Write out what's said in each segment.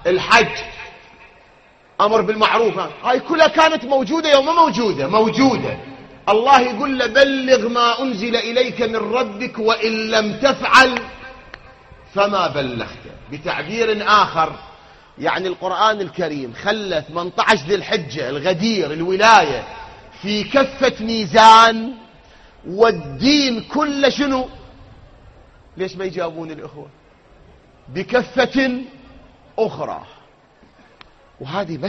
الحج، أمر بالمعروف، هاي كلها كانت موجودة يوم موجودة. الله يقول له بلغ ما أنزل إليك من ربك وإن لم تفعل فما بلغت. بتعبير آخر يعني القرآن الكريم خلى 18 ذي الحجة الغدير الولاية في كفة ميزان، والدين كله شنو؟ ليش ما يجاوبون الإخوة؟ بكفة أخرى. وهذه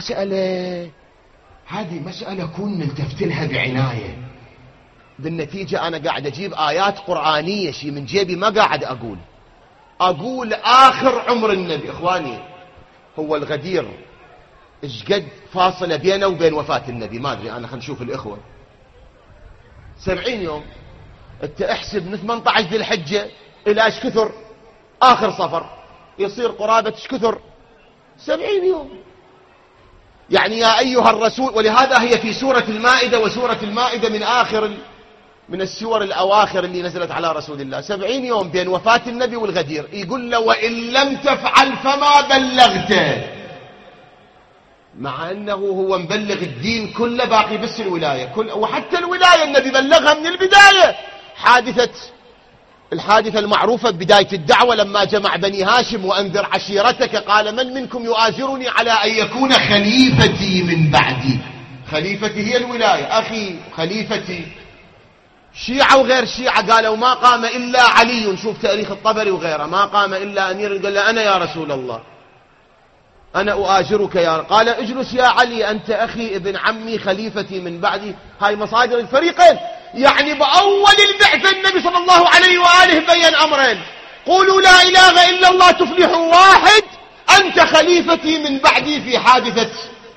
مسألة كون نلتفت لها بعناية. بالنتيجة أنا قاعد أجيب آيات قرآنية شي من جيبي، ما قاعد أقول آخر عمر النبي. إخواني هو الغدير إيش قد فاصلة بينه وبين وفاة النبي؟ ما أدري أنا، خلينا نشوف الإخوة. 70 يوم. أنت احسب من 18 ذي الحجة إلى إيش كثر آخر صفر، يصير قرابة إيش كثر 70 يوم. يعني يا أيها الرسول، ولهذا هي في سورة المائدة، وسورة المائدة من السور الأواخر اللي نزلت على رسول الله. 70 يوم بين وفاة النبي والغدير. يقول له وإن لم تفعل فما بلغته، مع أنه هو مبلغ الدين كله، باقي بس الولاية وحتى الولاية النبي بلغها من البداية. الحادثة المعروفة بداية الدعوة لما جمع بني هاشم وأنذر عشيرتك، قال من منكم يؤازرني على أن يكون خليفتي من بعدي. خليفتي هي الولاية، أخي خليفتي. شيعة وغير شيعة قالوا ما قام إلا علي. شوف تاريخ الطبري وغيره، ما قام إلا أمير. قال له أنا يا رسول الله، أنا أؤاجرك قال اجلس يا علي، أنت أخي ابن عمي خليفتي من بعدي. هاي مصادر الفريقين. يعني بأول البعثة النبي صلى الله عليه وآله بين أمرين: قولوا لا إله إلا الله تفلحوا، واحد أنت خليفتي من بعدي في حادثة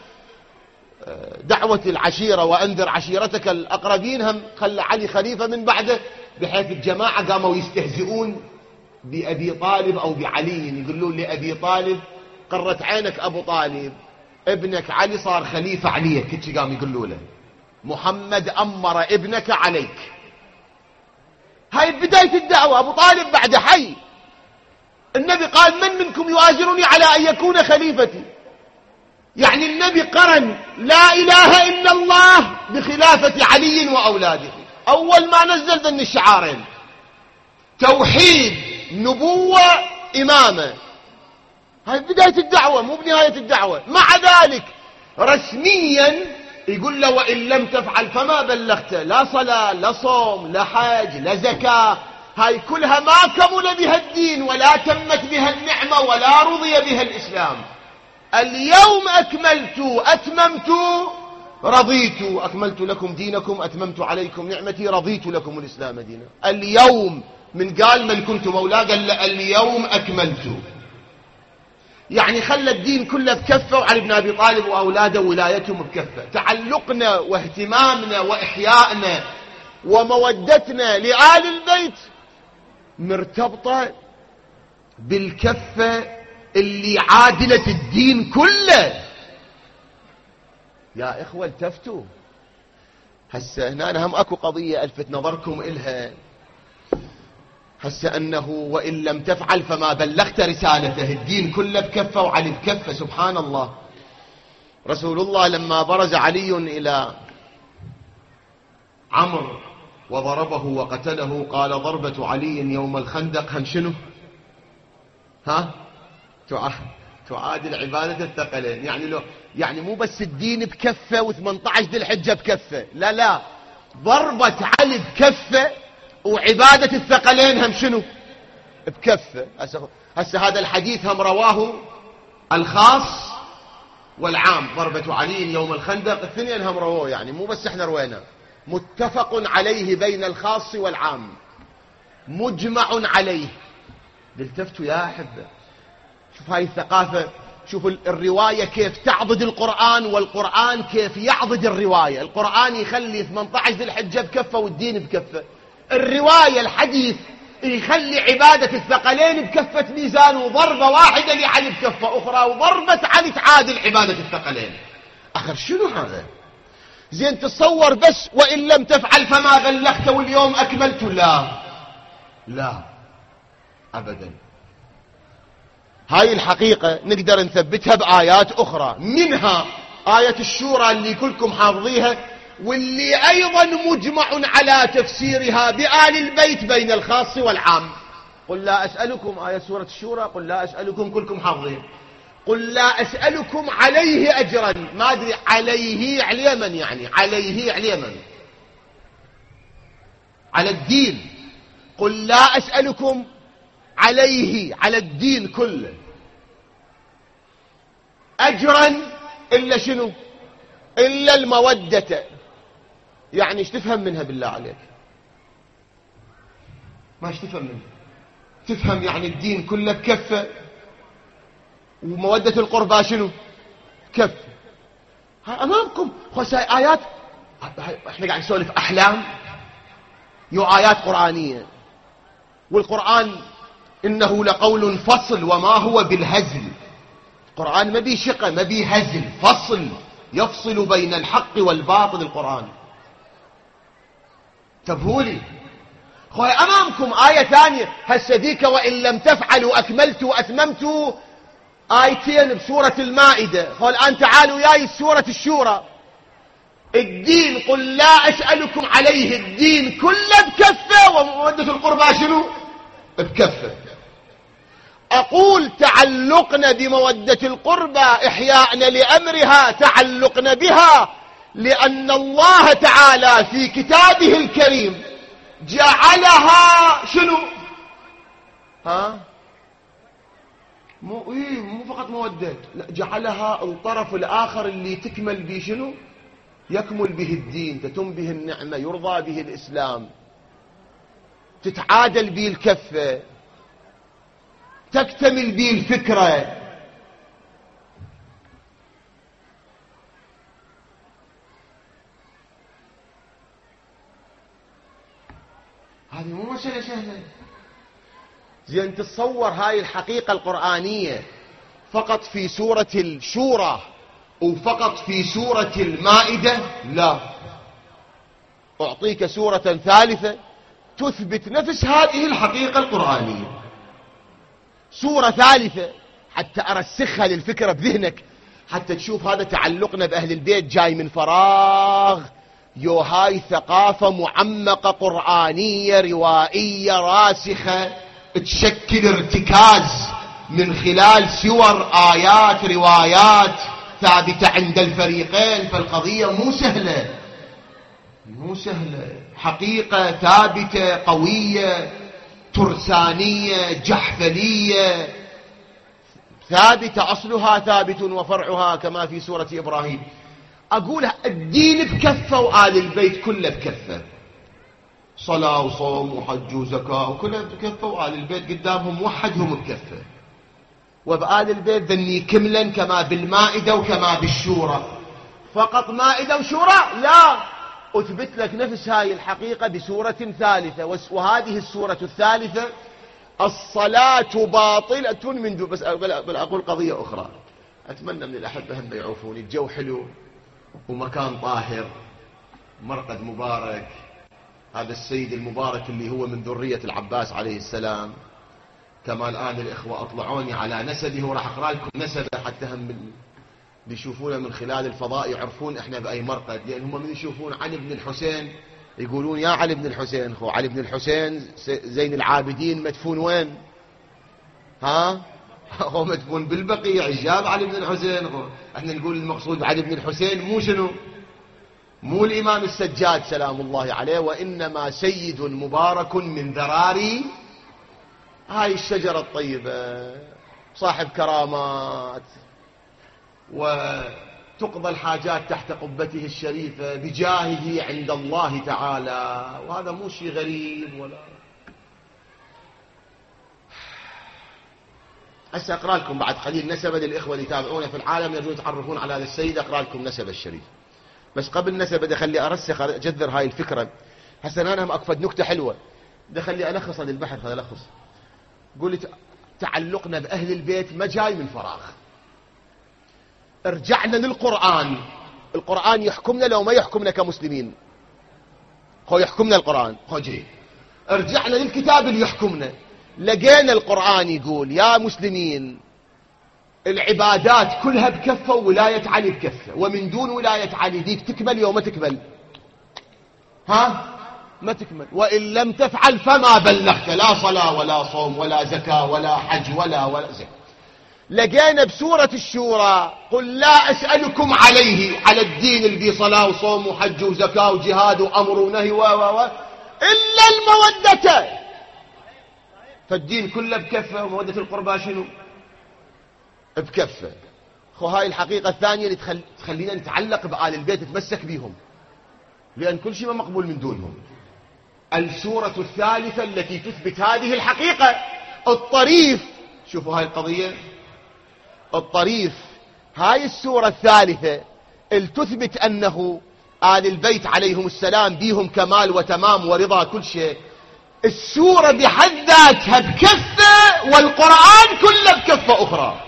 دعوة العشيرة وأنذر عشيرتك الأقربين. هم خلى علي خليفة من بعده، بحيث الجماعة قاموا يستهزئون بأبي طالب أو بعلي، يقولون لأبي طالب قرت عينك أبو طالب، ابنك علي صار خليفة عليك. كيف قام يقولوا له محمد أمر ابنك عليك. هاي بداية الدعوة. أبو طالب بعد حي. النبي قال من منكم يؤازرني على أن يكون خليفتي. يعني النبي قرن لا إله إلا الله بخلافة علي وأولاده. أول ما نزل ذن الشعارين: توحيد، نبوة، إمامة. هاي بداية الدعوة مو بنهاية الدعوة. مع ذلك رسميا يقول له وإن لم تفعل فما بلغت. لا صلاة، لا صوم، لا حج، لا زكاة. هاي كلها ما كمل بها الدين، ولا تمت بها النعمة، ولا رضي بها الإسلام. اليوم أكملت أتممت رضيت، أكملت لكم دينكم أتممت عليكم نعمتي رضيت لكم الإسلام دينا. اليوم من قال من كنت مولاه، قال اليوم أكملت. يعني خلى الدين كله بكفة، وعلي بن أبي طالب وأولاده ولايتهم بكفة. تعلقنا واهتمامنا وإحيائنا ومودتنا لآل البيت مرتبطة بالكفة اللي عادلة الدين كله. يا إخوة التفتوا. هسه هنا هم أكو قضية ألفت نظركم إلها. هسه أنه وإن لم تفعل فما بلغت رسالته. الدين كله بكفة وعلي بكفة. سبحان الله. رسول الله لما برز علي إلى عمرو وضربه وقتله، قال ضربة علي يوم الخندق هم شنو؟ تعادل عبادة الثقلين. يعني مو بس الدين بكفة و18 ذي الحجة بكفة، لا، ضربة علي بكفة وعبادة الثقلين هم شنو؟ بكفة. هسه هذا الحديث هم رواه الخاص والعام. ضربة علي يوم الخندق الاثنين هم رواه، يعني مو بس احنا روينا. متفق عليه بين الخاص والعام، مجمع عليه. التفتوا يا أحبة. شوف هاي الثقافة. شوف الرواية كيف تعضد القرآن، والقرآن كيف يعضد الرواية. القرآن يخلي 18 ذي الحجة بكفة والدين بكفة. الرواية الحديث يخلي عبادة الثقلين بكفة ميزان، وضربة واحدة لعلي بكفة أخرى، وضربة علي تعادل عبادة الثقلين. آخر شنو هذا؟ زين تصور بس وإن لم تفعل فما بلغت واليوم أكملت. لا أبدا. هاي الحقيقة نقدر نثبتها بآيات أخرى، منها آية الشورى اللي كلكم حافظيها، واللي أيضا مجمع على تفسيرها بآل البيت بين الخاص والعام. قل لا أسألكم، آية سورة الشورى، قل لا أسألكم كلكم حافظين، قل لا أسألكم عليه أجرا، ما أدري عليه على من، يعني عليه على من؟ على الدين. قل لا أسألكم عليه، على الدين كله، أجرا إلا شنو؟ إلا المودة. يعني ايش تفهم منها بالله عليك؟ ما ايش تفهم منها؟ تفهم يعني الدين كله بكفة، ومودة القربى شنو؟ كفة. أمامكم خش آيات، احنا قاعد نسولف أحلام، يو آيات قرآنية، والقرآن إنه لقول فصل وما هو بالهزل. القرآن ما بيه شقة، ما بيه هزل، فصل يفصل بين الحق والباطل القرآن. تبهولي خوي أمامكم آية ثانية هسه ذيك، وإن لم تفعلوا أكملت وأتممت، آيتين بسورة المائدة. خوي الآن تعالوا ياي سورة الشورى، الدين قل لا أسألكم عليه، الدين كله بكفة، ومودة القربى شنو؟ بكفة. أقول تعلقنا بمودة القربى إحياءنا لأمرها، تعلقنا بها لأن الله تعالى في كتابه الكريم جعلها شنو؟ مو فقط مودة، لا، جعلها الطرف الآخر اللي تكمل به شنو؟ يكمل به الدين، تتم به النعمة، يرضى به الإسلام، تتعادل به الكفة، تكتمل به الفكرة. هذه مو مسألة سهلة. زين تتصور هاي الحقيقة القرآنية فقط في سورة الشورى وفقط في سورة المائدة؟ لا، أعطيك سورة ثالثة تثبت نفس هذه الحقيقة القرآنية، سورة ثالثة حتى أرسخها للفكرة بذهنك، حتى تشوف هذا تعلقنا بأهل البيت جاي من فراغ، يو هاي ثقافة معمقة قرآنية روائية راسخة تشكل ارتكاز من خلال سور آيات روايات ثابتة عند الفريقين. فالقضية مو سهلة، مو سهلة، حقيقة ثابتة قوية ترسانية جحفلية ثابتة، أصلها ثابت وفرعها كما في سورة إبراهيم. أقول الدين بكفة وآل البيت كله بكفة، صلاة وصوم وحج وزكاة وكله بكفة، وآل البيت قدامهم موحدهم بكفة، وبآل البيت ذني كملا كما بالمائدة وكما بالشورى. فقط مائدة وشورى؟ لا، أثبت لك نفس هاي الحقيقة بسورة ثالثة، وهذه السورة الثالثة الصلاة باطلة من دون. بس أقول قضية أخرى، أتمنى من الأحبة هم يعوفوني، الجو حلو ومكان طاهر، مرقد مبارك، هذا السيد المبارك اللي هو من ذرية العباس عليه السلام، كما الآن الإخوة أطلعوني على نسبه، وراح أقرأ لكم نسبه حتى هم بيشوفونه من خلال الفضاء يعرفون إحنا بأي مرقد، لأن هم من يشوفون علي بن الحسين يقولون يا علي بن الحسين، خو علي بن الحسين زين العابدين مدفون وين؟ هو مدفون بالبقيع، جاب علي بن الحسين. احنا نقول المقصود علي بن الحسين مو شنو؟ مو الإمام السجاد سلام الله عليه، وإنما سيد مبارك من ذراري هاي الشجرة الطيبة، صاحب كرامات، وتقضى الحاجات تحت قبته الشريفة بجاهه عند الله تعالى، وهذا مو شيء غريب ولا. هسه أقرأ لكم بعد قليل نسبة للإخوة اللي يتابعونا في العالم يرجون يتعرفون على هذا السيد، أقرأ لكم نسبة الشريف. بس قبل نسبة بدي أخلي أرسخ أجذر هاي الفكرة. هسه أنا هم أقفد نكتة حلوة، بدي أخلي ألخص للبحث، هذا ألخص. قلت تعلقنا بأهل البيت ما جاي من فراغ، ارجعنا للقرآن. القرآن يحكمنا لو ما يحكمنا كمسلمين، هو يحكمنا القرآن، هو جي. ارجعنا للكتاب اللي يحكمنا، لقينا القرآن يقول يا مسلمين العبادات كلها بكفة وولاية علي بكفة، ومن دون ولاية علي ديك تكمل يوم ما تكمل، ما تكمل. وإن لم تفعل فما بلغت، لا صلاة ولا صوم ولا زكاة ولا حج ولا زكاة. لقينا بسورة الشورى قل لا أسألكم عليه، على الدين اللي صلاة وصوم وحج وزكاة وجهاد وأمر ونهي إلا المودة، فالدين كله بكفة، ومودة القربى شنو بكفة. هاي الحقيقة الثانية اللي تخلينا نتعلق بآل البيت، نتمسك بيهم، لأن كل شيء ما مقبول من دونهم. السورة الثالثة التي تثبت هذه الحقيقة الطريف. شوفوا هاي القضية الطريف، هاي السورة الثالثة اللي تثبت أنه آل البيت عليهم السلام بيهم كمال وتمام ورضا كل شيء. السورة بحد ذاتها بكفة، والقرآن كله بكفة أخرى.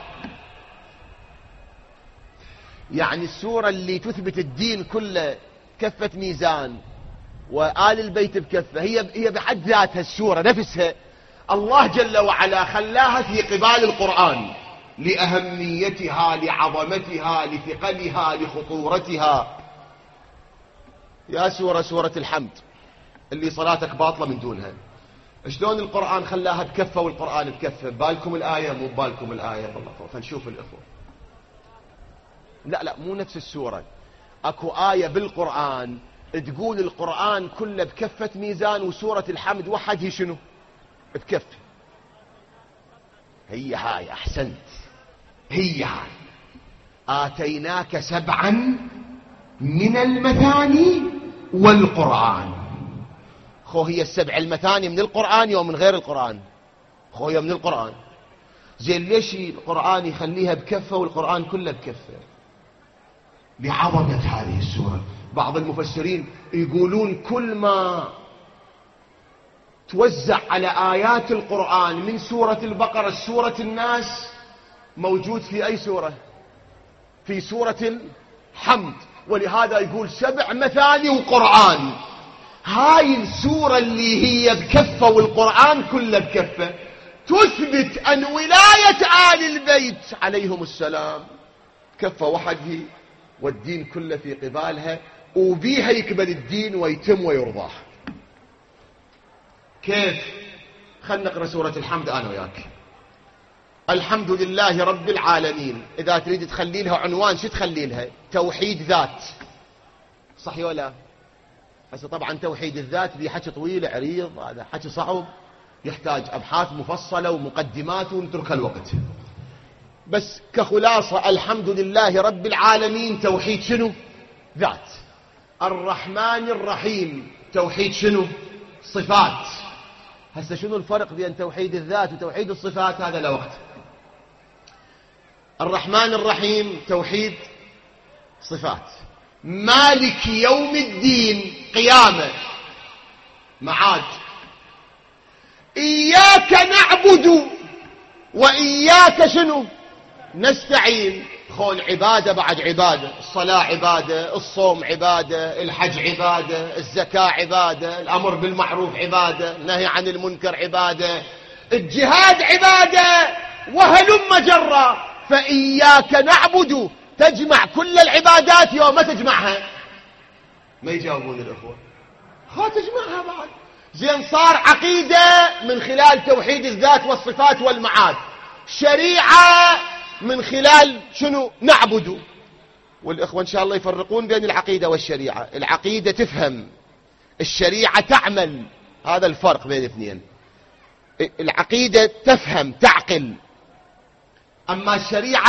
يعني السورة اللي تثبت الدين كله كفة ميزان، وآل البيت بكفة، هي بحد ذاتها السورة نفسها الله جل وعلا خلاها في قبال القرآن لأهميتها، لعظمتها، لثقلها، لخطورتها. يا سورة الحمد اللي صلاتك باطلة من دونها، شلون القرآن خلاها بكفة والقرآن بكفة؟ بالكم الآية مو بالكم الآية؟ والله فنشوف الإخوة. لا مو نفس السورة. اكو آية بالقرآن تقول القرآن كله بكفة ميزان، وسورة الحمد وحده شنو بكفة. هي هاي، أحسنت، هي هاي. آتيناك 7 من المثاني والقرآن. هي 7 المثاني من القرآن يوم من غير القرآن؟ هي من القرآن. زين ليش القرآن يخليها بكفة والقرآن كله بكفة؟ بعظمة هذه السورة. بعض المفسرين يقولون كل ما توزع على آيات القرآن من سورة البقرة سورة الناس موجود في أي سورة؟ في سورة الحمد. ولهذا يقول 7 مثاني وقرآن. هاي السورة اللي هي بكفة والقرآن كله بكفة تثبت أن ولاية آل البيت عليهم السلام كفة وحده، والدين كله في قبالها، وبيها يكمل الدين ويتم ويرضاه. كيف؟ خلنا نقرأ سورة الحمد أنا وياك. الحمد لله رب العالمين. إذا تريد تخلي لها عنوان شو تخلي لها؟ توحيد ذات، صحيح ولا؟ هسه طبعا توحيد الذات ذي حكي طويل عريض، هذا حكي صعب يحتاج أبحاث مفصلة ومقدمات ونترك الوقت. بس كخلاصة الحمد لله رب العالمين توحيد شنو؟ ذات. الرحمن الرحيم توحيد شنو؟ صفات. هسه شنو الفرق بين توحيد الذات وتوحيد الصفات؟ هذا لا وقت. الرحمن الرحيم توحيد صفات. مالك يوم الدين قيامة معاد. إياك نعبد وإياك شنو نستعين. خون عبادة بعد عبادة، الصلاة عبادة، الصوم عبادة، الحج عبادة، الزكاة عبادة، الأمر بالمعروف عبادة، النهي عن المنكر عبادة، الجهاد عبادة، وهلم جرا. فإياك نعبد تجمع كل العبادات يوم ما تجمعها. ما يجاوبون الأخوة. تجمعها بعد. زين صار عقيدة من خلال توحيد الذات والصفات والمعاد، شريعة من خلال شنو نعبد. والإخوة إن شاء الله يفرقون بين العقيدة والشريعة. العقيدة تفهم، الشريعة تعمل، هذا الفرق بين الاثنين. العقيدة تفهم تعقل، أما الشريعة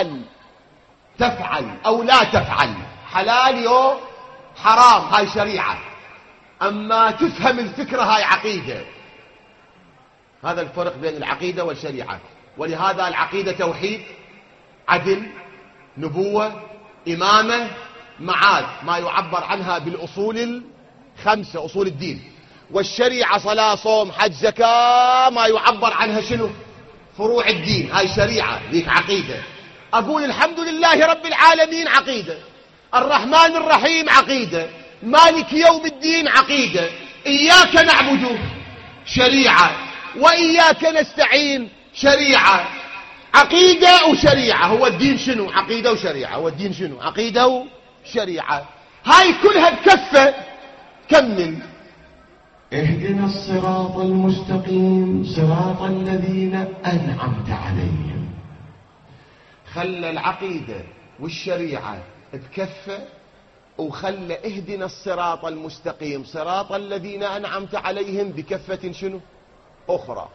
تفعل أو لا تفعل، حلال يو حرام، هاي شريعة. أما تفهم الفكرة هاي عقيدة. هذا الفرق بين العقيدة والشريعة. ولهذا العقيدة توحيد، عدل، نبوة، إمامة، معاد، ما يعبر عنها بالأصول 5 أصول الدين. والشريعة صلاة صوم حج زكاة، ما يعبر عنها شنو؟ فروع الدين، هاي شريعة، ذيك عقيدة. أقول الحمد لله رب العالمين عقيدة، الرحمن الرحيم عقيدة، مالك يوم الدين عقيدة، إياك نعبد شريعة، وإياك نستعين شريعة. عقيدة وشريعة. هو الدين شنو؟ عقيدة وشريعة. هو الدين شنو؟ عقيدة وشريعة. هاي كلها بكفة. كمل. اهدنا الصراط المستقيم صراط الذين أنعمت عليهم. خلى العقيدة والشريعة بكفة، وخلى اهدنا الصراط المستقيم صراط الذين أنعمت عليهم بكفة شنو؟ أخرى.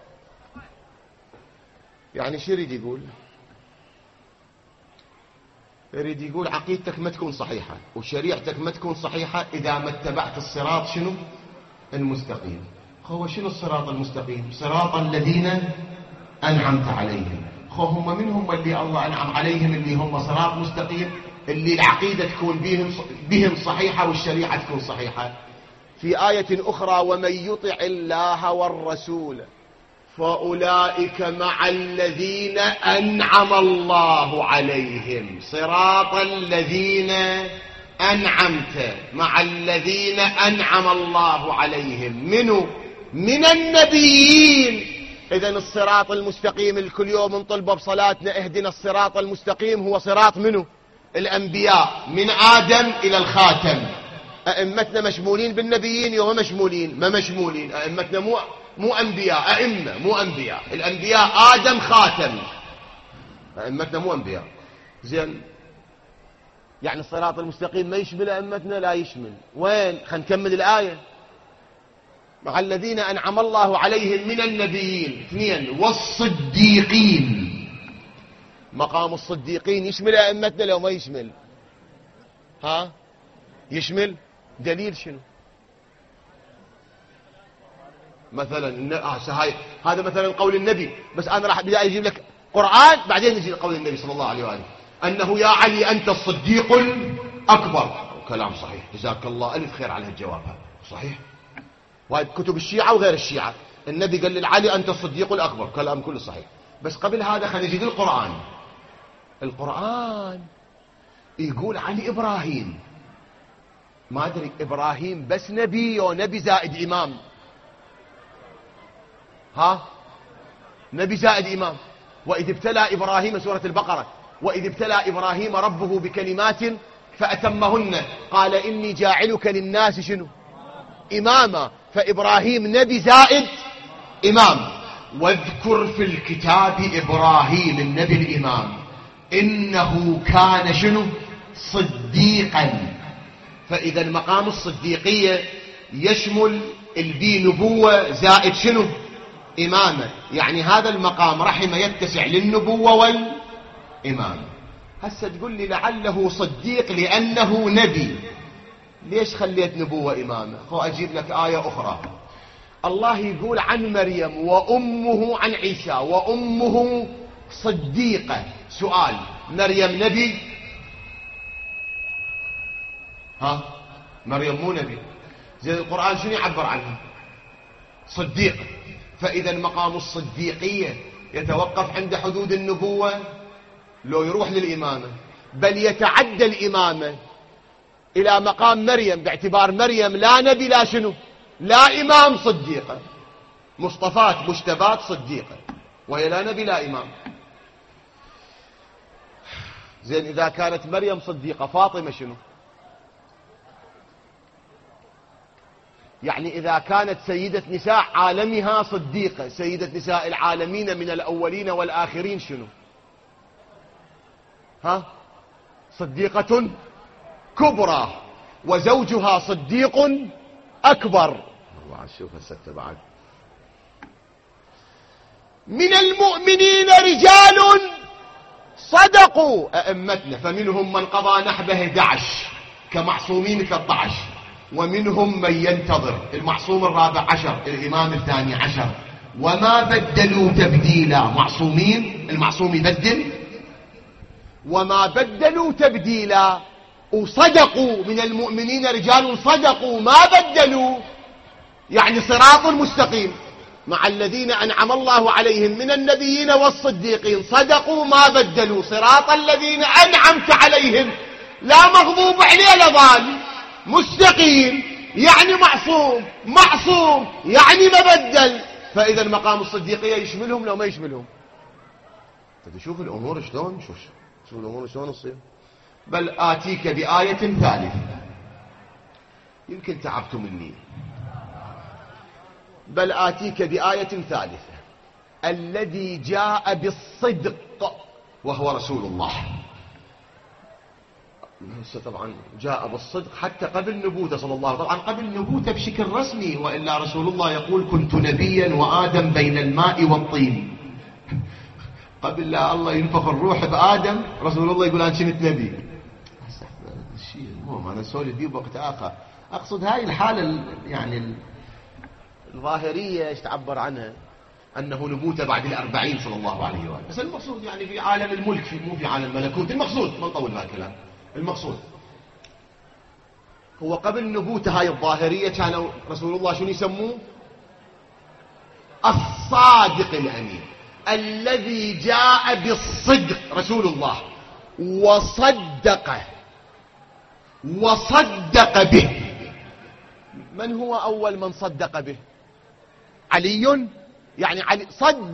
يعني شو يريد يقول؟ يريد يقول عقيدتك ما تكون صحيحة وشريعتك ما تكون صحيحة إذا ما اتبعت الصراط شنو؟ المستقيم. هو شنو الصراط المستقيم؟ صراط الذين أنعمت عليهم. هم من هم اللي الله أنعم عليهم اللي هم صراط مستقيم، اللي العقيدة تكون بهم صحيحة والشريعة تكون صحيحة؟ في آية أخرى: ومن يطع الله والرسول فأولئك مع الذين أنعم الله عليهم. صراط الذين أنعمت، مع الذين أنعم الله عليهم. منو؟ من النبيين. إذن الصراط المستقيم الكل يوم نطلبه بصلاتنا: اهدنا الصراط المستقيم. هو صراط منو؟ الأنبياء من آدم إلى الخاتم. أئمتنا مشمولين بالنبيين يوم مشمولين؟ ما مشمولين. أئمتنا مو أنبياء، أئمة مو أنبياء. الأنبياء آدم خاتم، أئمتنا مو أنبياء. زين، يعني الصراط المستقيم ما يشمل أئمتنا؟ لا يشمل. وين؟ خلينا نكمل الآية: مع الذين أنعم الله عليهم من النبيين. 2: والصديقين. مقام الصديقين يشمل أئمتنا لو ما يشمل؟ ها؟ يشمل. دليل شنو؟ مثلا هذا مثلا قول النبي، بس أنا راح بداية أجيب لك قرآن بعدين نجي لقول النبي صلى الله عليه وآله: أنه يا علي أنت الصديق الأكبر. كلام صحيح، جزاك الله ألف خير على الجواب. هذا صحيح، وهذه كتب الشيعة وغير الشيعة. النبي قال للعلي أنت الصديق الأكبر، كلام كله صحيح. بس قبل هذا خلينا نجي للقرآن. القرآن يقول عن إبراهيم، ما أدري إبراهيم بس نبي أو نبي زائد إمام؟ ها؟ نبي زائد إمام. وإذ ابتلى إبراهيم، سورة البقرة: وإذ ابتلى إبراهيم ربه بكلمات فأتمهن قال إني جاعلك للناس شنو؟ إماما. فإبراهيم نبي زائد إمام. واذكر في الكتاب إبراهيم النبي الإمام إنه كان شنو؟ صديقا. فإذا مقام الصديقية يشمل البي نبوة زائد شنو؟ إمامة. يعني هذا المقام رحمة يتسع للنبوة والإمامة. هسه تقول لي لعله صديق لأنه نبي، ليش خليت نبوة إمامة؟ خو أجيب لك آية أخرى. الله يقول عن مريم وأمه، عن عيسى وأمه صديقة. سؤال: مريم نبي؟ ها؟ مريم مو نبي. زين القرآن شنو يعبر عنها؟ صديقة. فإذا مقام الصديقية يتوقف عند حدود النبوة لو يروح للإمامة، بل يتعدى الإمامة إلى مقام مريم، باعتبار مريم لا نبي لا شنو؟ لا إمام. صديقة، مصطفات مجتبات صديقة، وهي لا نبي لا إمام. زين إذا كانت مريم صديقة، فاطمة شنو؟ يعني إذا كانت سيدة نساء عالمها صديقة، سيدة نساء العالمين من الأولين والآخرين شنو؟ ها؟ صديقة كبرى، وزوجها صديق أكبر. الله شوف السكتة بعد. من المؤمنين رجال صدقوا. أئمتنا فمنهم من قضى نحبه 11 كمعصومين 13، ومنهم من ينتظر. المعصوم الرابع 10، الإمام الثاني 10، وما بدلوا تبديلا. معصومين، المعصوم يبدل، وما بدلوا تبديلا. وصدقوا. من المؤمنين رجال صدقوا ما بدلوا، يعني صراط مستقيم مع الذين أنعم الله عليهم من النبيين والصديقين. صدقوا ما بدلوا، صراط الذين أنعمت عليهم، لا مغضوب عليه لا ضال، مستقيم يعني معصوم، معصوم يعني ما بدل. فإذا مقام الصديقية يشملهم لو ما يشملهم؟ تشوف الأمور شلون، شوف الأمور شلون تصير. بل آتيك بآية ثالثة، يمكن تعبت مني. بل آتيك بآية ثالثة، الذي جاء بالصدق وهو رسول الله. طبعا جاء بالصدق حتى قبل نبوته صلى الله عليه وسلم، طبعا قبل نبوته بشكل رسمي، وإلا رسول الله يقول كنت نبيا وآدم بين الماء والطين. قبل لا الله ينفخ الروح بآدم رسول الله يقول أنا كنت نبي. الشيء المهم أنا نسولف فيه بوقت آخر. أقصد هاي الحالة يعني الظاهرية ايش تعبر عنها، أنه نبوته بعد 40 صلى الله عليه وآله. بس المقصود يعني في عالم الملك، مو في عالم الملكوت. المقصود ما نطول بهالكلام. المقصود هو قبل نبوته هاي الظاهرية كان رسول الله شنو يسموه؟ الصادق الأمين، الذي جاء بالصدق رسول الله وصدق به. من هو أول من صدق به؟ علي. يعني علي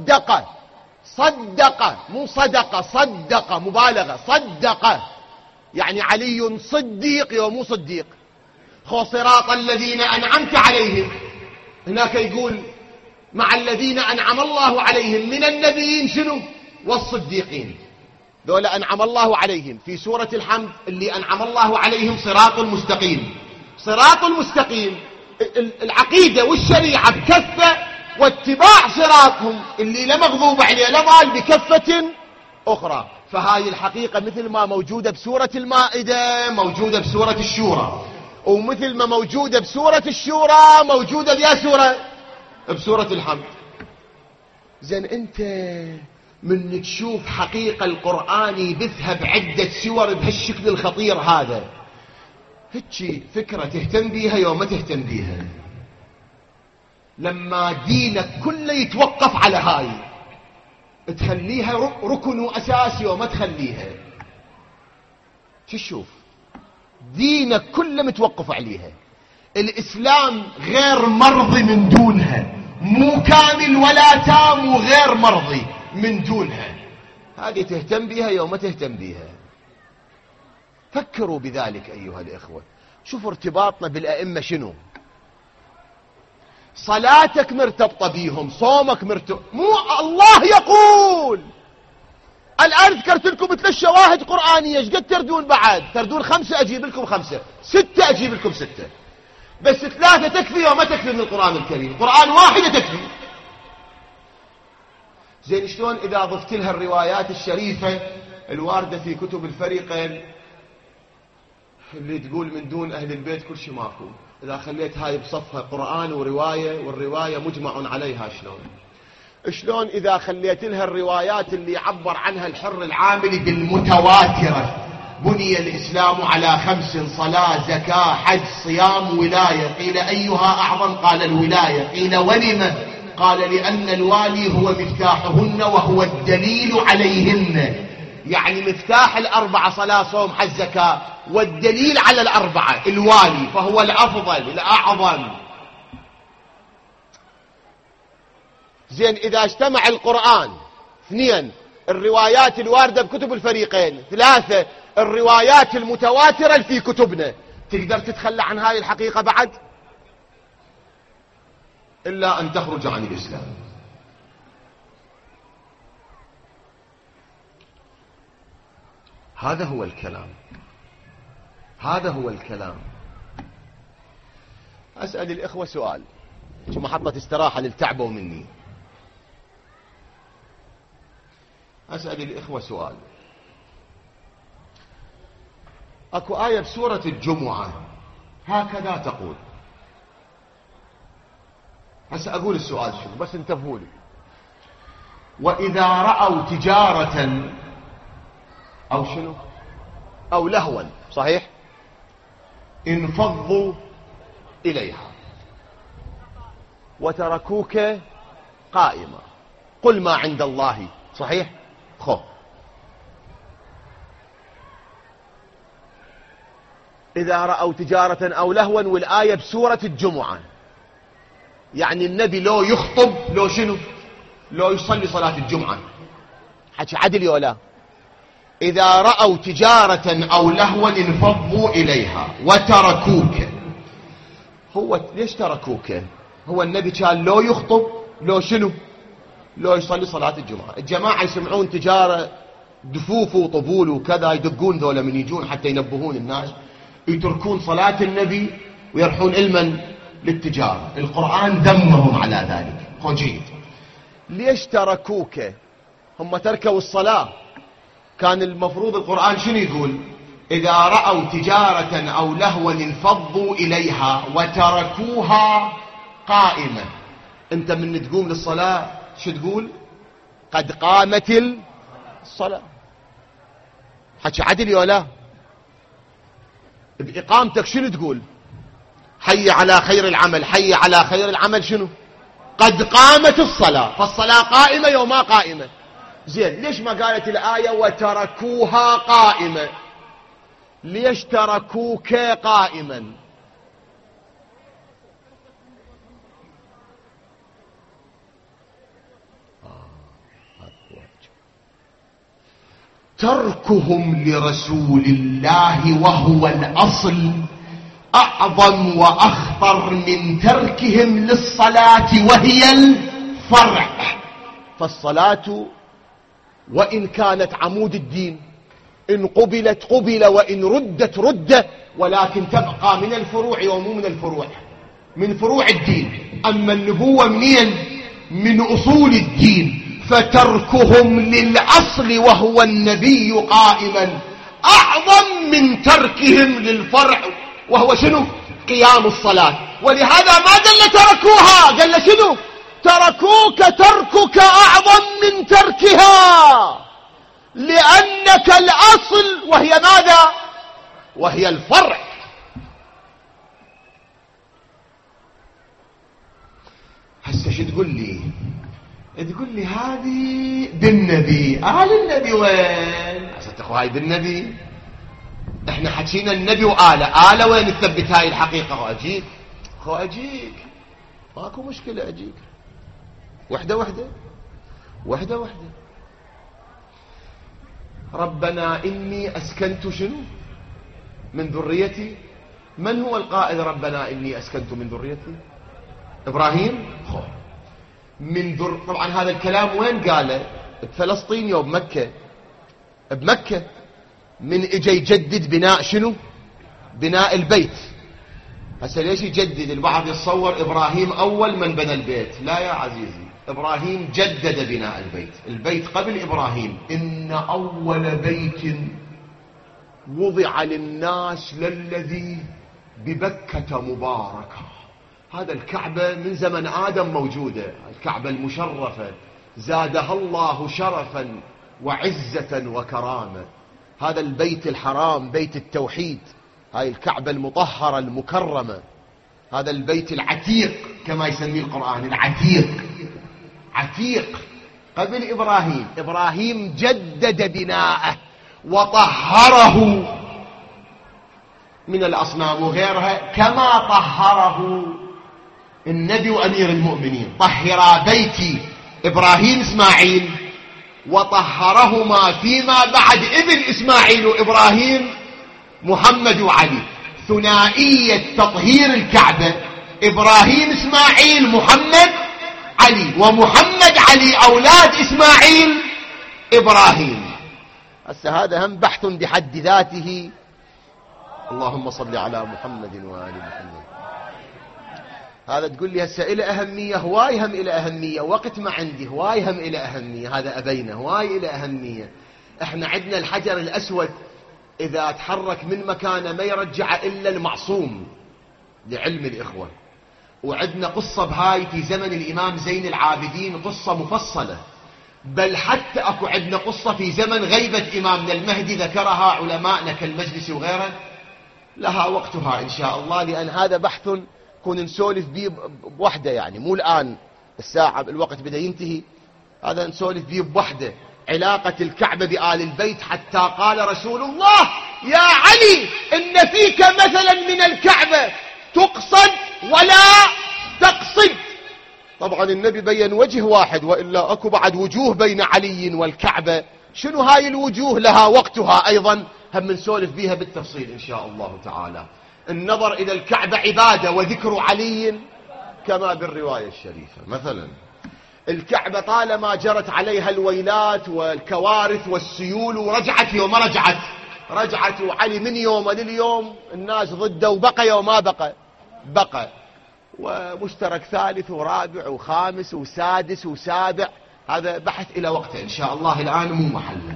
صدق مو صدق مبالغة، صدق يعني علي صديق ومو صديق. خو صراط الذين أنعمت عليهم، هناك يقول مع الذين أنعم الله عليهم من النبيين شنو؟ والصديقين. ذولا أنعم الله عليهم في سورة الحمد، اللي أنعم الله عليهم صراط المستقيم. صراط المستقيم العقيدة والشريعة بكفة، واتباع صراطهم اللي لا مغضوب عليه لا ضال بكفة أخرى. فهاي الحقيقة مثل ما موجودة بسورة المائدة موجودة بسورة الشورى، ومثل ما موجودة بسورة الشورى موجودة بيا سورة بسورة الحمد. زين أنت من تشوف حقيقة القرآن يبثها بعدة سور بهالشكل الخطير هذا، هيك فكرة تهتم بيها يوم ما تهتم بيها؟ لما دينك كله يتوقف على هاي تخليها ركن وأساسي وما تخليها، شو تشوف؟ دينك كله متوقف عليها. الإسلام غير مرضي من دونها، مو كامل ولا تام، وغير مرضي من دونها. هذه تهتم بها يوم ما تهتم بها. فكروا بذلك أيها الإخوة. شوفوا ارتباطنا بالأئمة شنو. صلاتك مرتبطة بيهم، صومك مو الله يقول. الآن ذكرت لكم 3 شواهد قرآنية، ايش قد تردون بعد؟ تردون 5 أجيب لكم 5، 6 أجيب لكم 6، بس 3 تكفي وما تكفي من القرآن الكريم. قرآن واحدة تكفي. زين شلون إذا ضفت لها الروايات الشريفة الواردة في كتب الفريقين اللي تقول من دون أهل البيت كل شيء ماكو، إذا خليت هاي بصفها قرآن ورواية، والرواية مجمع عليها، شلون إذا خليت لها الروايات اللي يعبر عنها الحر العاملي بالمتواترة؟ بني الإسلام على 5: صلاة، زكاة، حج، صيام، ولاية. قيل أيها أعظم؟ قال الولاية. قيل ولم؟ قال لأن الوالي هو مفتاحهن وهو الدليل عليهن. يعني مفتاح ال4 صلاة، صوم، حج، زكاة، والدليل على ال4 الوالي، فهو الأفضل الأعظم. زين إذا اجتمع القرآن 2 الروايات الواردة بكتب الفريقين، 3 الروايات المتواترة اللي في كتبنا، تقدر تتخلى عن هاي الحقيقة بعد؟ إلا أن تخرج عن الإسلام. هذا هو الكلام، هذا هو الكلام. أسأل الإخوة سؤال، شو محطة استراحة للتعبوا مني. أسأل الإخوة سؤال. أكو آية بسورة الجمعة هكذا تقول. هسه أقول السؤال شو، بس انتبهوا لي. وإذا رأوا تجارة أو شنو أو لهوا، صحيح، انفضوا إليها وتركوك قائمة. قل ما عند الله، صحيح، خو إذا رأوا تجارة أو لهوا، والآية بسورة الجمعة. يعني النبي لو يخطب، لو شنو، لو يصلي صلاة الجمعة، حكي عدل ولا؟ إذا رأوا تجارة أو لهوا انفضوا إليها وتركوك. هو ليش تركوك؟ هو النبي كان لو يخطب لو شنو؟ لو يصلي صلاة الجمعة. الجماعة يسمعون تجارة دفوف وطبول وكذا، يدقون ذولا من يجون حتى ينبهون الناس، يتركون صلاة النبي ويرحون علما للتجارة. القرآن ذمهم على ذلك. جيد. ليش تركوك؟ هم تركوا الصلاة. كان المفروض القرآن شنو يقول؟ إذا رأوا تجارة أو لهوا انفضوا إليها وتركوها قائمة. أنت من تقوم للصلاة شو تقول؟ قد قامت الصلاة. حكي عدل ولا؟ بإقامتك شنو تقول؟ حي على خير العمل. حي على خير العمل شنو؟ قد قامت الصلاة. فالصلاة قائمة يوم ما قائمة. زين، ليش ما قالت الآية وتركوها قائمة؟ ليش تركوك قائما؟ تركهم لرسول الله وهو الأصل أعظم وأخطر من تركهم للصلاة وهي الفرع. فالصلاة وإن كانت عمود الدين، إن قبلت قبل وإن ردت رد، ولكن تبقى من الفروع ومو من الفروع، من فروع الدين. أما النبوة منين؟ من أصول الدين. فتركهم للأصل وهو النبي قائما أعظم من تركهم للفرع وهو شنو؟ قيام الصلاة. ولهذا ما قال تركوها، قال شنو؟ تركوك. تركك أعظم من تركها، لأنك الأصل وهي ماذا؟ وهي الفرع. هسه شو تقول لي؟ تقول لي هذه بالنبي. آل النبي وين؟ هسه تخو هاي بالنبي. احنا حكينا النبي وآله. آله وين تثبت هاي الحقيقة؟ هو أجيك خو أجيك، ماكو مشكلة أجيك وحدة وحدة وحدة وحدة. ربنا إني أسكنت شنو؟ من ذريتي. من هو القائل ربنا إني أسكنت من ذريتي؟ إبراهيم. من طبعا هذا الكلام وين قاله؟ بفلسطين يوم مكة. بمكة من اجى يجدد بناء شنو؟ بناء البيت. هسه ليش يجدد؟ البعض يتصور إبراهيم أول من بنى البيت. لا يا عزيزي، إبراهيم جدد بناء البيت. البيت قبل إبراهيم. إن أول بيت وضع للناس للذي ببكة مباركة. هذا الكعبة من زمن آدم موجودة، الكعبة المشرفة زادها الله شرفا وعزة وكرامة. هذا البيت الحرام، بيت التوحيد، هاي الكعبة المطهرة المكرمة. هذا البيت العتيق كما يسميه القرآن، العتيق. عتيق قبل إبراهيم. إبراهيم جدد بناءه وطهره من الأصنام وغيرها، كما طهره النبي وأمير المؤمنين. طهرا بيتي إبراهيم إسماعيل، وطهرهما فيما بعد ابن إسماعيل وإبراهيم محمد وعلي. ثنائية تطهير الكعبة إبراهيم إسماعيل محمد علي، ومحمد علي أولاد إسماعيل إبراهيم. هسه هذا هم بحث بحد ذاته. اللهم صل على محمد وآل محمد. هذا تقول لي هسه إلى أهمية، هواي هم إلى أهمية. وقت ما عندي هواي هم إلى أهمية. هذا أبينا هواي إلى أهمية. احنا عندنا الحجر الأسود إذا تحرك من مكانه ما يرجع إلا المعصوم، لعلم الإخوة. وعندنا قصة بهاي في زمن الإمام زين العابدين، قصة مفصلة. بل حتى أكو عندنا قصة في زمن غيبة إمامنا المهدي ذكرها علماءنا كالمجلس وغيره، لها وقتها إن شاء الله، لأن هذا بحث كون نسولف به بوحدة، يعني مو الآن الساعة الوقت بدأ ينتهي. هذا نسولف به بوحدة، علاقة الكعبة بآل البيت. حتى قال رسول الله يا علي إن فيك مثلا من الكعبة تقصد ولا تقصد. طبعا النبي بين وجه واحد، وإلا أكو بعد وجوه بين علي والكعبة. شنو هاي الوجوه؟ لها وقتها أيضا، هم نسولف بيها بالتفصيل إن شاء الله تعالى. النظر إلى الكعبة عبادة، وذكر علي كما بالرواية الشريفة. مثلا الكعبة طالما جرت عليها الويلات والكوارث والسيول، ورجعت يوم رجعت وعلي من يوم لليوم الناس ضده، وبقى وما بقى، ومشترك ثالث ورابع وخامس وسادس وسابع، هذا بحث إلى وقته إن شاء الله، الآن مو محله.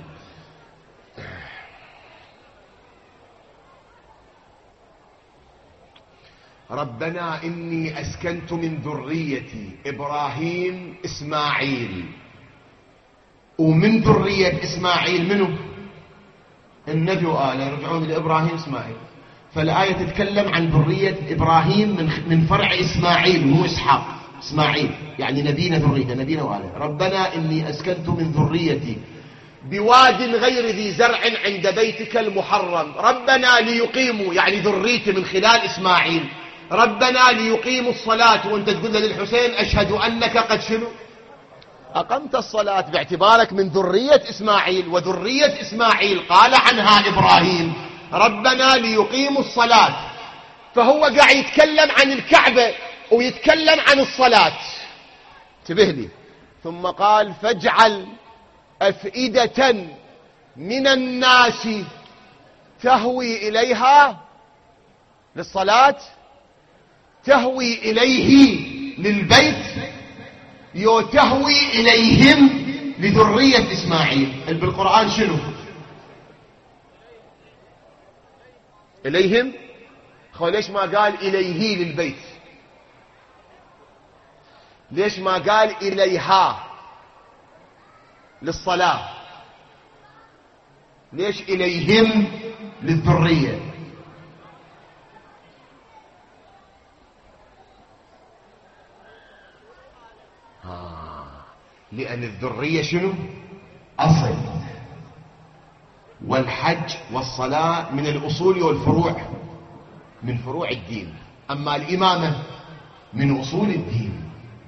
ربنا إني أسكنت من ذريتي إبراهيم إسماعيل، ومن ذرية إسماعيل منه النبي وآله، يرجعون لإبراهيم إسماعيل، فالآية تتكلم عن ذرية إبراهيم من فرع إسماعيل، مو إسحاق، إسماعيل يعني نبينا ذريته، نبينا وآله. ربنا إني أسكنت من ذريتي بواد غير ذي زرع عند بيتك المحرم. ربنا ليقيموا، يعني ذريتي من خلال إسماعيل، ربنا ليقيموا الصلاة، وانت تقول للحسين أشهد أنك قد شنو أقمت الصلاة، باعتبارك من ذرية إسماعيل، وذرية إسماعيل قال عنها إبراهيم ربنا ليقيموا الصلاة. فهو قاعد يتكلم عن الكعبة ويتكلم عن الصلاة، انتبه لي. ثم قال فاجعل أفئدة من الناس تهوي إليها للصلاة، تهوي إليه للبيت، تهوي إليهم لذرية إسماعيل. بالقرآن شنو إليهم؟ ليش ما قال إليه للبيت؟ ليش ما قال إليها للصلاة؟ ليش إليهم للذرية؟ لأن الذرية شنو أصل، والحج والصلاة من الأصول والفروع، من فروع الدين، أما الإمامة من أصول الدين.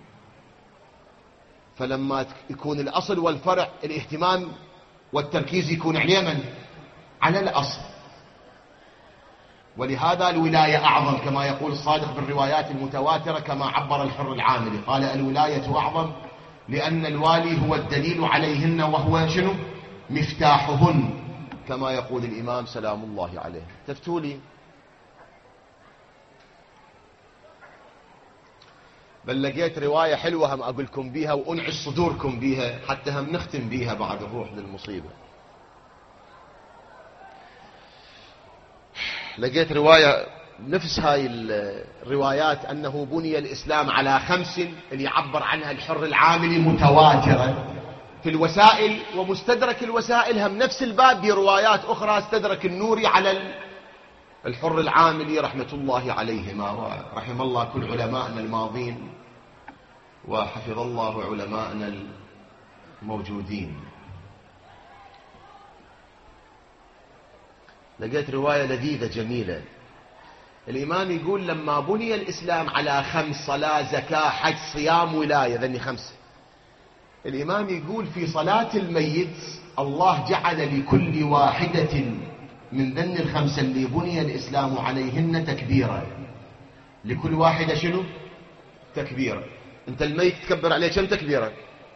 فلما يكون الأصل والفرع، الاهتمام والتركيز يكون على من؟ على الأصل. ولهذا الولاية أعظم، كما يقول الصادق بالروايات المتواترة، كما عبر الحر العاملي قال الولاية أعظم لأن الوالي هو الدليل عليهن، وهو شنو مفتاحهن، كما يقول الإمام سلام الله عليه. تفتولي بل لقيت رواية حلوة هم أقولكم بيها وأنعش صدوركم بيها، حتى هم نختم بيها بعد نروح للمصيبة. لقيت رواية نفس هاي الروايات أنه بني الإسلام على 5 اللي يعبر عنها الحر العاملي، متواترة في الوسائل ومستدرك الوسائل، هم نفس الباب بروايات أخرى استدرك النوري على الحر العاملي رحمة الله عليهما، ورحم الله كل علماءنا الماضين، وحفظ الله علماءنا الموجودين. لقيت رواية لذيذة جميلة. الإمام يقول لما بني الإسلام على 5: صلاة، زكاة، حج، صيام، ولاية، ذني 5. الإمام يقول في صلاة الميت الله جعل لكل واحدة من ذن ال5 اللي بني الإسلام عليهن تكبيرة. لكل واحدة شنو تكبيرة. انت الميت تكبر عليه كم تكبيرة؟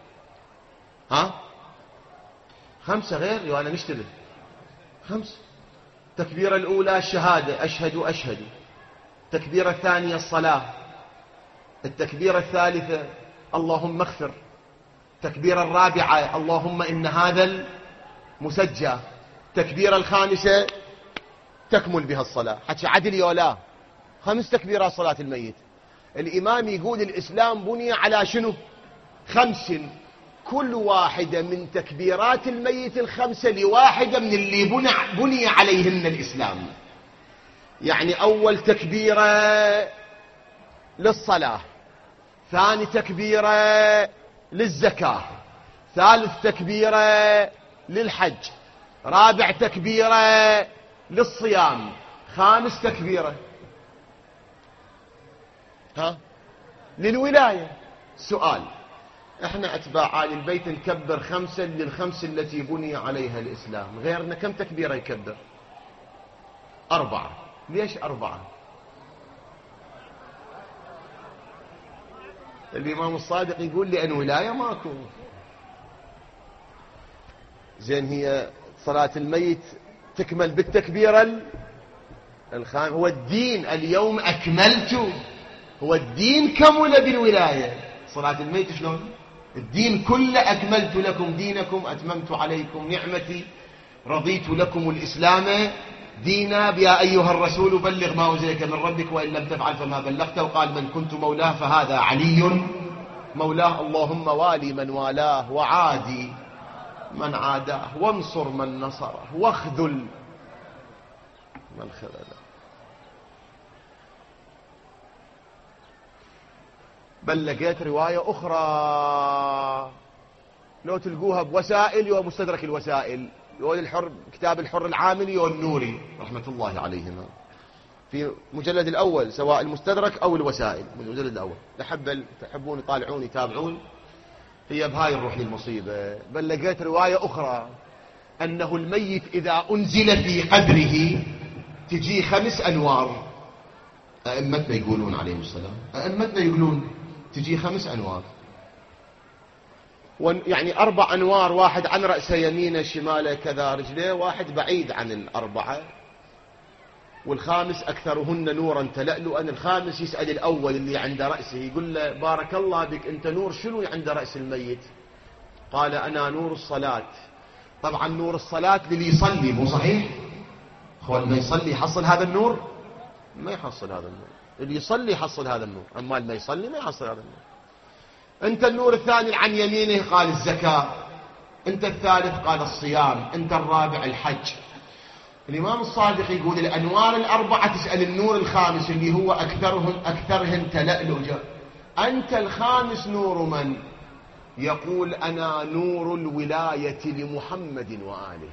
5 غير، وأنا نشتبه 5. التكبيرة الأولى الشهادة، أشهد. التكبيرة الثانية الصلاة. التكبيرة الثالثة اللهم اغفر. التكبيرة الرابعة اللهم إن هذا المسجى. التكبيرة الخامسة تكمل بها الصلاة. حكي عدل يولا 5 تكبيرات صلاة الميت. الإمام يقول الإسلام بني على شنو؟ 5. كل واحدة من تكبيرات الميت ال5 لواحدة من اللي بني عليهن الإسلام. يعني أول تكبيرة للصلاة، ثاني تكبيرة للزكاة، ثالث تكبيرة للحج، رابع تكبيرة للصيام، 5 تكبيرة للولاية، سؤال: احنا اتباع آل البيت نكبر 5 للخمس التي بني عليها الاسلام، غيرنا كم تكبيرة يكبر؟ 4. ليش 4؟ الامام الصادق يقول لأن ولاية ماكو. زين، هي صلاة الميت تكمل بالتكبيرة الخامسة. هو الدين اليوم أكملت، هو الدين كمل بالولاية. صلاة الميت شلون؟ الدين كله: أكملت لكم دينكم، أتممت عليكم نعمتي، رضيت لكم الإسلام دينا، يا أيها الرسول بلغ ما أنزلك من ربك وإن لم تفعل فما بلغت. وقال: من كنت مولاه فهذا علي مولاه، اللهم والي من والاه وعادي من عاداه وانصر من نصره واخذل من خذله. بل لقيت رواية أخرى لو تلقوها بوسائل، يو مستدرك الوسائل، يو الحر، كتاب الحر العاملي، يو النوري رحمة الله عليهما، في مجلد الأول، سواء المستدرك أو الوسائل، من المجلد الأول. تحبون يطالعون يتابعون، هي بهاي الروح للمصيبة. بل لقيت رواية أخرى أنه الميت إذا أنزل في قبره تجي 5 أنوار. أئمتنا يقولون عليهم السلام، أئمتنا يقولون تجي 5 أنوار، يعني 4 أنوار، واحد عن رأسه يمينه شماله كذا رجليه، واحد بعيد عن ال4، والخامس أكثرهن نورا تلألؤا. الخامس يسأل الأول اللي عند رأسه، يقول له: بارك الله بك، أنت نور شنو عند رأس الميت؟ قال: أنا نور الصلاة. طبعا نور الصلاة للي يصلي، مو صحيح؟ هو ما يصلي يحصل هذا النور؟ ما يحصل هذا النور. اللي يصلي يحصل هذا النور، أما اللي ما يصلي ما يحصل هذا النور. أنت النور الثاني عن يمينه، قال: الزكاة. أنت الثالث، قال: الصيام. أنت الرابع، الحج. الإمام الصادق يقول: الأنوار ال4 تسأل النور الخامس اللي هو أكثرهن تلألؤ. أنت الخامس نور من؟ يقول: أنا نور الولاية لمحمد وآله.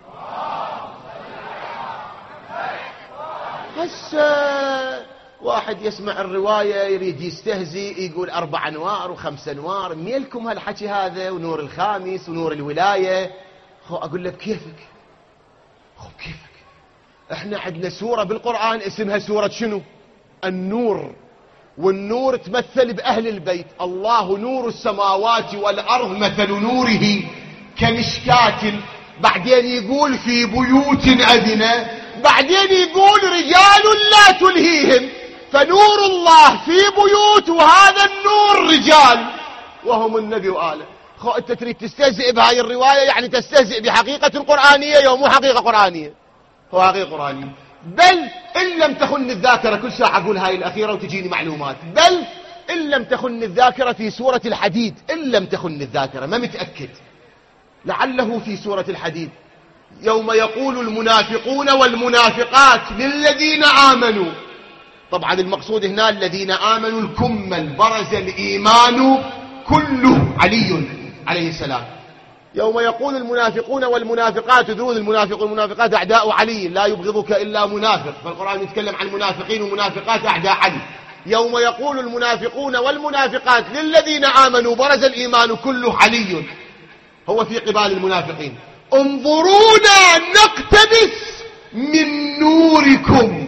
هسه واحد يسمع الرواية يريد يستهزئ، يقول 4 أنوار و5 أنوار، ميلكم هالحكي هذا، ونور الخامس ونور الولاية. أقول لك كيفك؟ كيفك؟ احنا عندنا سورة بالقرآن اسمها سورة شنو؟ النور. والنور تمثل بأهل البيت. الله نور السماوات والأرض، مثل نوره كمشكاة. بعدين يقول: في بيوت أذنة. بعدين يقول: رجال لا تلهيهم. فنور الله في بيوت، وهذا النور رجال وهم النبي وآله. انت تريد تستهزئ بهاي الرواية، يعني تستهزئ بحقيقة قرآنية. يوم مو حقيقة قرآنية، هو حقيقة قرآنية. بل إن لم تخن الذاكرة، كل ساعة أقول هاي الأخيرة وتجيني معلومات، بل إن لم تخن الذاكرة في سورة الحديد، إن لم تخن الذاكرة، ما متأكد، لعله في سورة الحديد: يوم يقول المنافقون والمنافقات للذين آمنوا. طبعا المقصود هنا الذين آمنوا الكمل، برز الإيمان كله علي عليه السلام. يوم يقول المنافقون والمنافقات، تدرون المنافق والمنافقات أعداء علي، لا يبغضك إلا منافق، فالقرآن يتكلم عن منافقين ومنافقات أعداء علي. يوم يقول المنافقون والمنافقات للذين آمنوا، برز الإيمان كله علي، هو في قبال المنافقين: انظرونا نقتبس من نوركم.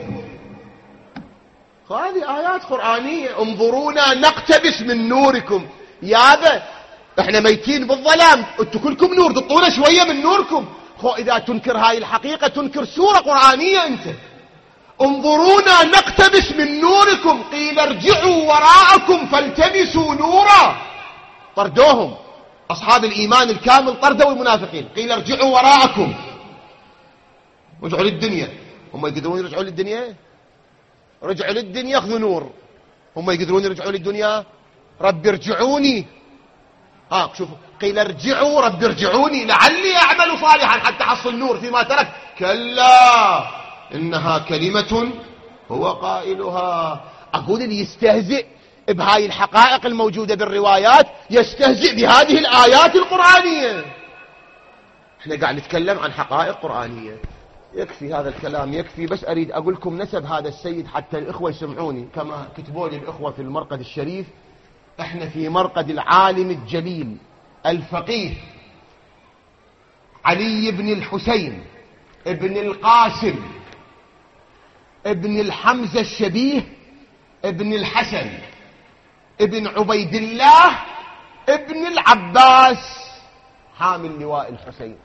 هذه آيات قرآنية: انظرونا نقتبس من نوركم. يابا احنا ميتين بالظلام، انتم كلكم نور، تطونا شوية من نوركم. إذا تنكر هاي الحقيقة تنكر سورة قرآنية. انت انظرونا نقتبس من نوركم، قيل ارجعوا وراءكم فالتمسوا نورا. طردوهم أصحاب الإيمان الكامل، طردوا المنافقين، قيل ارجعوا وراءكم، رجعوا للدنيا. هم يقدرون يرجعوا للدنيا؟ رجعوا للدنيا ياخذوا نور. هم يقدرون يرجعوا للدنيا؟ رب ارجعوني. شوفوا، قيل ارجعوا رب ارجعوني لعلي أعمل صالحا حتى حصل نور فيما ترك. كلا إنها كلمة هو قائلها. أقول اللي يستهزئ بهاي الحقائق الموجودة بالروايات يستهزئ بهذه الآيات القرآنية. احنا قاعد نتكلم عن حقائق قرآنية. يكفي هذا الكلام، يكفي. بس أريد أقول لكم نسب هذا السيد حتى الإخوة يسمعوني، كما كتبوا لي الإخوة في المرقد الشريف احنا في مرقد العالم الجليل الفقيه علي بن الحسين ابن القاسم ابن الحمزة الشبيه ابن الحسن ابن عبيد الله ابن العباس حامل لواء الحسين.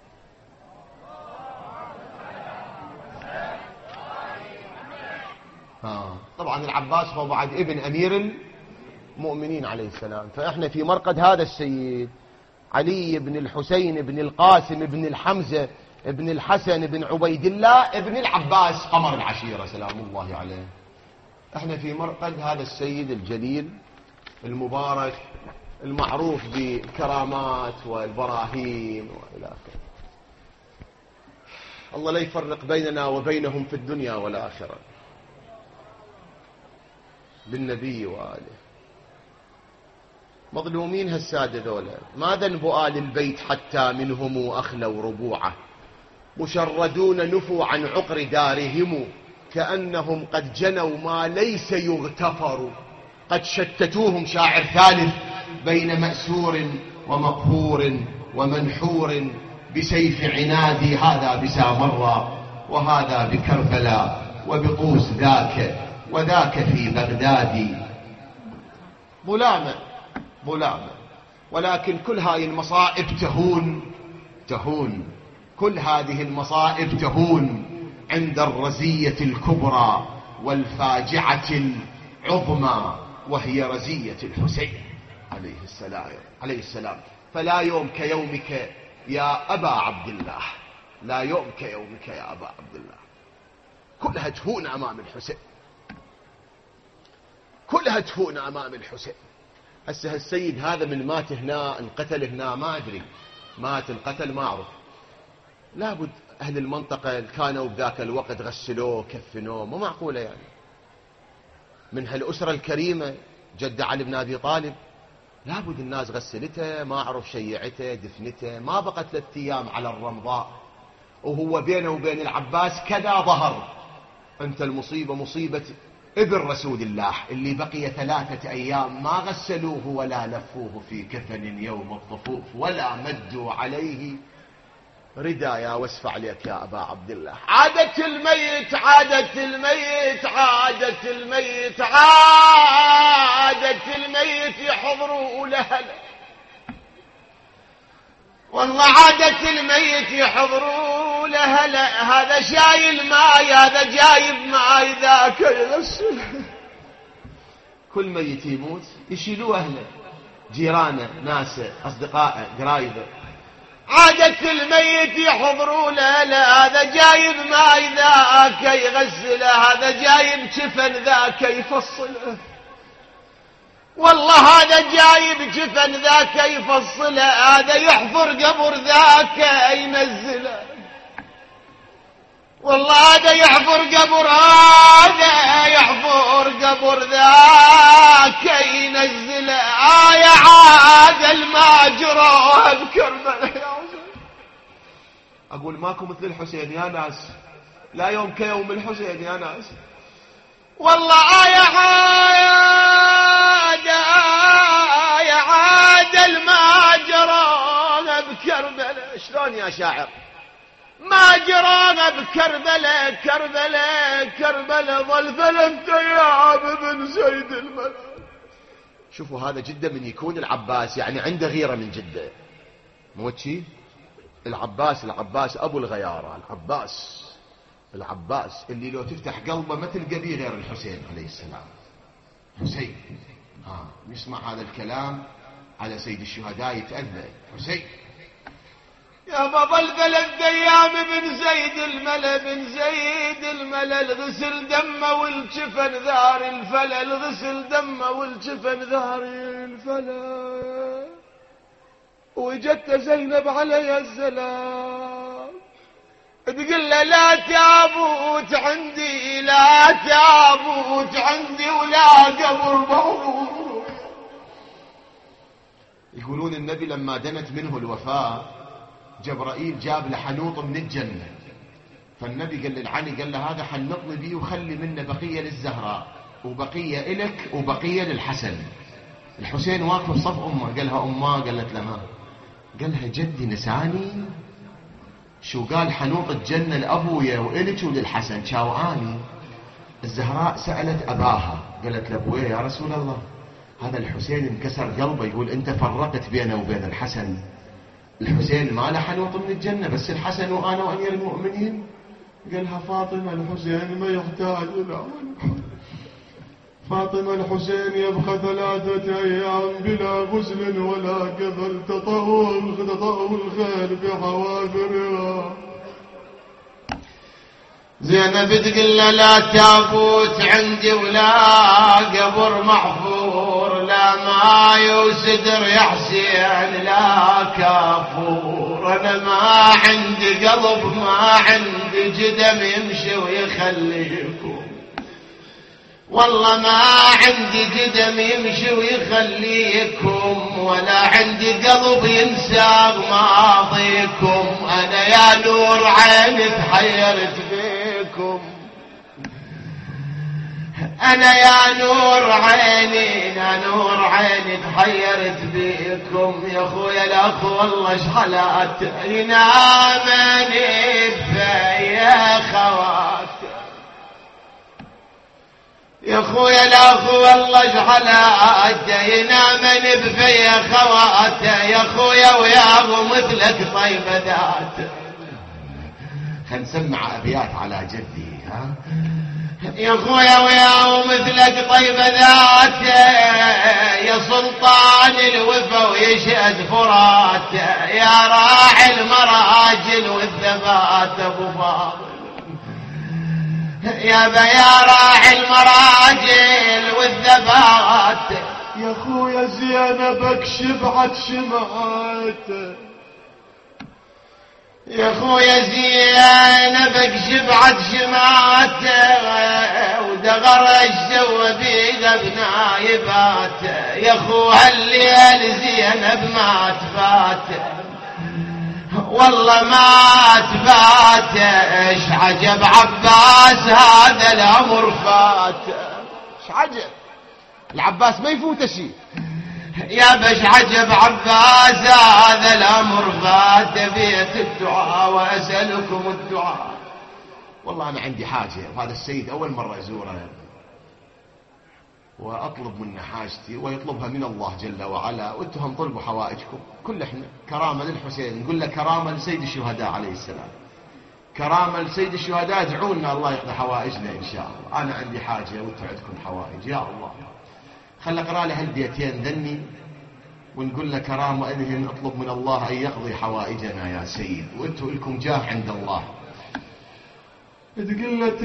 طبعا العباس هو بعد ابن أمير المؤمنين عليه السلام. فإحنا في مرقد هذا السيد علي بن الحسين بن القاسم بن الحمزة ابن الحسن بن عبيد الله ابن العباس قمر العشيرة سلام الله عليه. احنا في مرقد هذا السيد الجليل المبارك المعروف بالكرامات والبراهين وإلى آخره. الله لا يفرق بيننا وبينهم في الدنيا والآخرة بالنبي وآله. مظلومين هالسادة ذولا، ما ذنب آل البيت حتى منهم أخلوا ربوعه، مشردون نفوا عن عقر دارهم، كأنهم قد جنوا ما ليس يغتفر. قد شتتوهم شاعر ثالث بين مأسور ومقهور ومنحور بسيف عنادي، هذا بسامرة وهذا بكربلاء وبطوس ذاك وذاك في بغداد. ظلامة ولكن كل هذه المصائب تهون كل هذه المصائب تهون عند الرزية الكبرى والفاجعة العظمى، وهي رزية الحسين عليه السلام. فلا يوم كيومك يا أبا عبد الله، لا يوم كيومك يا أبا عبد الله. كلها تهون أمام الحسين، كلها تهون أمام الحسين. هسه السيد هذا من مات هنا انقتل هنا ما أدري، مات انقتل ما أعرف. لابد أهل المنطقة كانوا بذاك الوقت غسلوه كفنوه، مو معقولة يعني. من هالأسرة الكريمة جد علي بن أبي طالب، لابد الناس غسلته ما أعرف شيعته دفنته. ما بقى 3 أيام على الرمضاء وهو بينه وبين العباس كذا ظهر. أنت المصيبة مصيبة ابن رسول الله اللي بقي 3 أيام ما غسلوه ولا لفوه في كفن يوم الطفوف ولا مدوا عليه ردايا. واسفع عليك يا أبا عبد الله. عادت الميت عادت الميت عادت الميت عادت الميت يحضروا لهلا، والله عادت الميت يحضروا لهلا. هذا شايل ماي هذا جايب ماي ذاك يغسل. كل ميت يموت يشيلوه أهله جيرانه ناسه أصدقائه قرايبه. عادت الميت يحضروا لهلا، هذا جايب ماي ذاك يغسله، هذا جايب جفن ذاك يفصله. والله هذا جايب جفن ذاك يفصله، هذا يحفر قبر ذاك ينزله. والله هذا يحفر قبر هذا يحفر قبر ذاك ينزله. يا عاد الماجروه بكربلاء. أقول ماكو مثل الحسين يا ناس، لا يوم كيوم الحسين يا ناس. والله يا عاد الماجروه بكربلاء. شلون يا شاعر؟ ما جرانا بكربلاء كربلاء ظل 3 أيام ابن زيد الملك. شوفوا هذا جدة من يكون العباس يعني عنده غيرة من جدة، مو شي؟ العباس أبو الغيارة، العباس اللي لو تفتح قلبه ما تلقى بيه غير الحسين عليه السلام. حسين نسمع هذا الكلام على سيد الشهداء يتأذى. حسين يا بابا 3 أيام بن زيد الملل غسل دمه والجفن ذار الفلل، غسل دمه والجفن ذار الفلل. وجدت زينب عليها السلام تقول له لا تابوت عندي لا تابوت عندي ولا قبر مغرور. يقولون النبي لما دنت منه الوفاة جبرائيل جاب له حنوط من الجنة، فالنبي قال للعلي قال له هذا حنطني بيه وخلي منه بقية للزهراء وبقية إلك وبقية للحسن. الحسين واقف بصف أمه، قال لها أمه، قالت له ما، قال لها جدي نساني؟ شو قال؟ حنوط الجنة لأبويا وإلك وللحسن شاواني. الزهراء سألت أباها، قالت لأبويا يا رسول الله هذا الحسين انكسر قلبه، يقول أنت فرقت بينه وبين الحسن، الحسين ما له حنوط من الجنة بس الحسن وأنا وأمير المؤمنين. قالها فاطمة الحسين ما يحتاج إلى فاطمة الحسين يبقى 3 أيام بلا غسل ولا قبل تطأه الخيل بحوافرها. زينب تقول له لا تابوت عندي ولا قبر محفور، لا ماي وسدر يا حسين لا كافور، انا ما عندي قلب ما عندي جدم يمشي ويخليكم، والله ما عندي جدم يمشي ويخليكم، ولا عندي قلب ينسى ماضيكم، انا يا نور عيني تحيرت فيكم، انا يا نور عيني يا نور عيني تحيرت بيكم. يا اخويا الاخ والله شحلات ينامني بفيا خوات، يا اخويا الاخ والله شحلات ينامني بفيا خوات، يا اخويا وياه مثلك طيبه ذات. خل نسمع أبيات على جدي ها. يا اخويا وياه مثلك طيبه ذات، يا سلطان الوفا ويشهد فرات، يا راعي المراجل والثبات ابو فاضل، يا راعي المراجل والثبات. يا اخويا زينبك شبعت شمعات، يا اخويا زينبك شبعت شمعات، ودغر الجو بيها بنايبات، يا اخوها الليل زينب ما تفات، والله ما تفات. ايش عجب عباس هذا الامر فات، ايش عجب العباس ما يفوت شيء. يا بش عجب عباس هذا الامر فات، بيت الدعاء واسالكم الدعاء. والله انا عندي حاجه، وهذا السيد اول مره ازوره واطلب منه حاجتي ويطلبها من الله جل وعلا، وانتم طلبوا حوائجكم. كل احنا كرامه للحسين، نقول له كرامه لسيد الشهداء عليه السلام، كرامه لسيد الشهداء، ادعوا لنا الله يقضي حوائجنا ان شاء الله. انا عندي حاجه وانتم عندكم حوائج، يا الله خل اقرا له هالبيتين ذني ونقول له كرامه انهن اطلب من الله ان يقضي حوائجنا يا سيد، وانتم لكم جاه عند الله. تقول له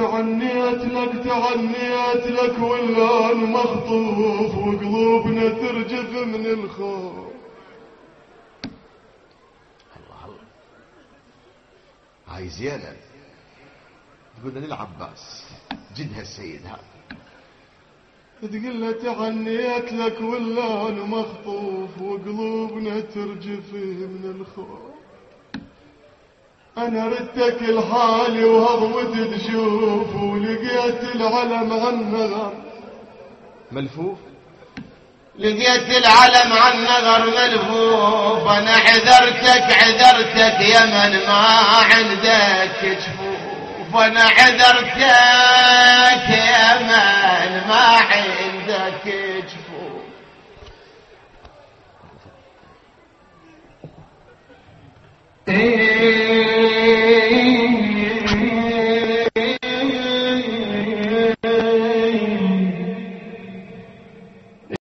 تعنيت لك واللون مخطوف، وقلوبنا ترجف من الخوف. الله هاي زينب تقول له للعباس جدها السيد هذا، تقول له تعنيت لك واللون مخطوف، وقلوبنا ترجف من الخوف. انا ردتك الحالي وهضمت تشوف، ولقيت العلم عالنغر ملفوف، لقيت العلم عالنغر ملفوف. انا عذرتك يا من ما عندك جفوف، انا عذرتك يا من ما عندك